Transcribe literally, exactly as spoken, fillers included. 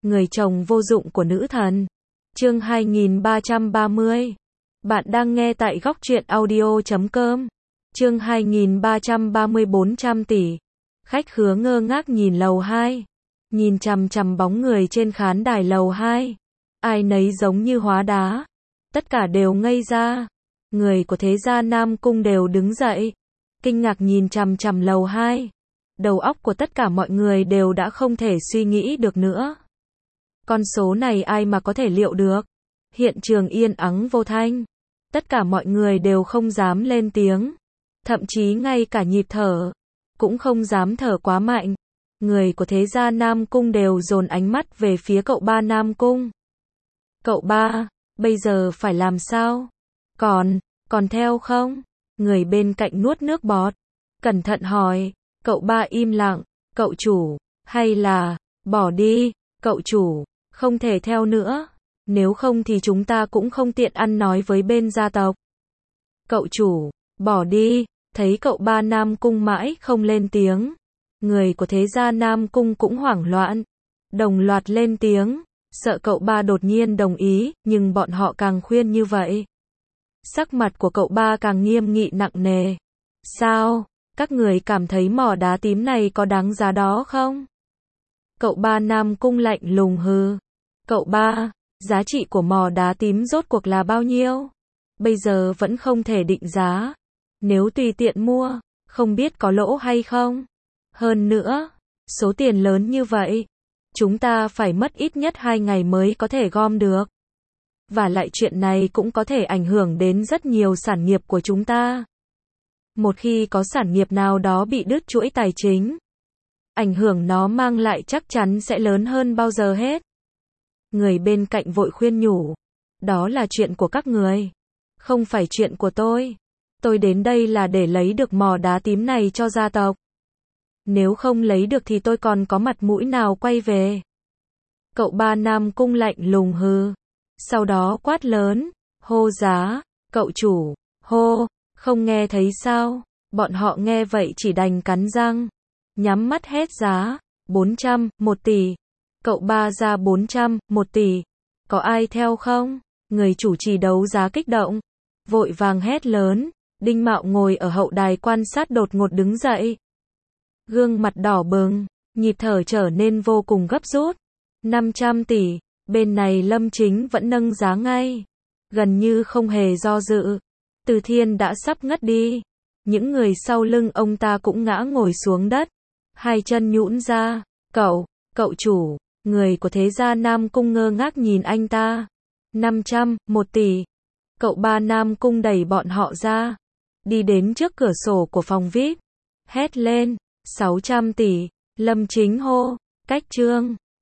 người chồng vô dụng của nữ thần. Chương hai nghìn ba trăm ba mươi. Bạn đang nghe tại góc truyện audio chấm com. Chương hai nghìn ba trăm ba mươi bốn trăm tỷ. Khách khứa ngơ ngác nhìn lầu hai. Nhìn chằm chằm bóng người trên khán đài lầu hai. Ai nấy giống như hóa đá. Tất cả đều ngây ra. Người của thế gia Nam Cung đều đứng dậy. Kinh ngạc nhìn chằm chằm lầu hai. Đầu óc của tất cả mọi người đều đã không thể suy nghĩ được nữa. Con số này ai mà có thể liệu được. Hiện trường yên ắng vô thanh. Tất cả mọi người đều không dám lên tiếng. Thậm chí ngay cả nhịp thở cũng không dám thở quá mạnh. Người của thế gia Nam Cung đều dồn ánh mắt về phía cậu ba Nam Cung. Cậu ba, bây giờ phải làm sao? Còn, còn theo không? Người bên cạnh nuốt nước bọt. Cẩn thận hỏi, cậu ba im lặng, cậu chủ, hay là, bỏ đi, cậu chủ, không thể theo nữa. Nếu không thì chúng ta cũng không tiện ăn nói với bên gia tộc. Cậu chủ, bỏ đi, thấy cậu ba Nam Cung mãi không lên tiếng. Người của thế gia Nam Cung cũng hoảng loạn. Đồng loạt lên tiếng, sợ cậu ba đột nhiên đồng ý, nhưng bọn họ càng khuyên như vậy. Sắc mặt của cậu ba càng nghiêm nghị nặng nề. Sao, các người cảm thấy mỏ đá tím này có đáng giá đó không? Cậu ba Nam Cung lạnh lùng hừ. Cậu ba, giá trị của mỏ đá tím rốt cuộc là bao nhiêu? Bây giờ vẫn không thể định giá. Nếu tùy tiện mua, không biết có lỗ hay không? Hơn nữa, số tiền lớn như vậy, chúng ta phải mất ít nhất hai ngày mới có thể gom được. Và lại chuyện này cũng có thể ảnh hưởng đến rất nhiều sản nghiệp của chúng ta. Một khi có sản nghiệp nào đó bị đứt chuỗi tài chính, ảnh hưởng nó mang lại chắc chắn sẽ lớn hơn bao giờ hết. Người bên cạnh vội khuyên nhủ, đó là chuyện của các người, không phải chuyện của tôi. Tôi đến đây là để lấy được mỏ đá tím này cho gia tộc. Nếu không lấy được thì tôi còn có mặt mũi nào quay về? Cậu ba Nam Cung lạnh lùng hừ. Sau đó quát lớn, hô giá, cậu chủ, hô, không nghe thấy sao? Bọn họ nghe vậy chỉ đành cắn răng, nhắm mắt hét giá, bốn trăm, một tỷ. Cậu ba ra bốn trăm, một tỷ. Có ai theo không? Người chủ trì đấu giá kích động, vội vàng hét lớn. Đinh Mạo ngồi ở hậu đài quan sát đột ngột đứng dậy. Gương mặt đỏ bừng, nhịp thở trở nên vô cùng gấp rút. năm trăm tỷ, bên này Lâm Chính vẫn nâng giá ngay. Gần như không hề do dự. Từ Thiên đã sắp ngất đi. Những người sau lưng ông ta cũng ngã ngồi xuống đất. Hai chân nhũn ra. Cậu, cậu chủ, người của thế gia Nam Cung ngơ ngác nhìn anh ta. năm trăm, một tỷ. Cậu ba Nam Cung đẩy bọn họ ra. Đi đến trước cửa sổ của phòng vi ai pi. Hét lên, sáu trăm tỷ. Lâm Chính hô, cách trương.